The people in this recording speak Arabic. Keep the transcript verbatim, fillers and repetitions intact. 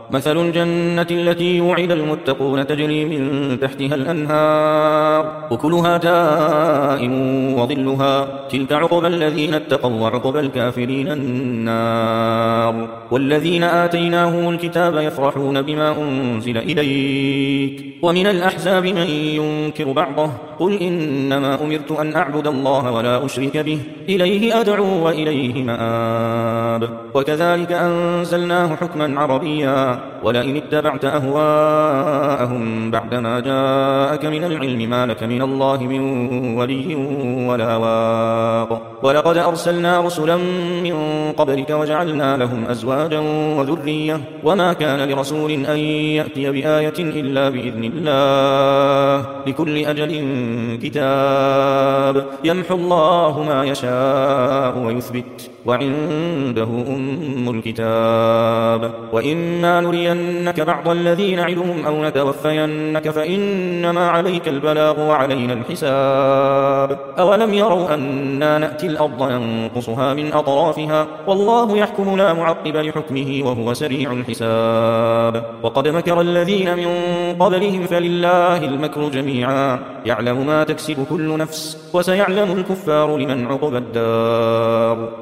مثل الجنة التي وعد المتقون تجري من تحتها الأنهار أكلها دائم وظلها تلك عقبى الذين اتقوا وعقبى الكافرين النار. والذين آتيناهم الكتاب يفرحون بما أنزل إليك ومن الأحزاب من ينكر بعضه قل إنما أمرت أن أعبد الله ولا أشرك به إليه أدعو وإليه مآب. وكذلك أنزلناه حكما عربيا ولئن اتبعت أهواءهم بعدما جاءك من العلم ما لك من الله من ولي ولا واق. ولقد أرسلنا رسلا من قبلك وجعلنا لهم أزواجا وذرية وما كان لرسول أن يأتي بآية إلا بإذن الله لكل أجل كتاب يمحو الله ما يشاء ويثبت وعنده أم الكتاب. وإما نرينك بعض الذي نعدهم أو نتوفينك فإنما عليك البلاغ وعلينا الحساب. أولم يروا أنا نأتي الأرض ننقصها من أطرافها والله يحكم لا معقب لحكمه وهو سريع الحساب. وقد مكر الذين من قبلهم فلله المكر جميعا يعلم ما تكسب كل نفس وسيعلم الكفار لمن عقبى الدار.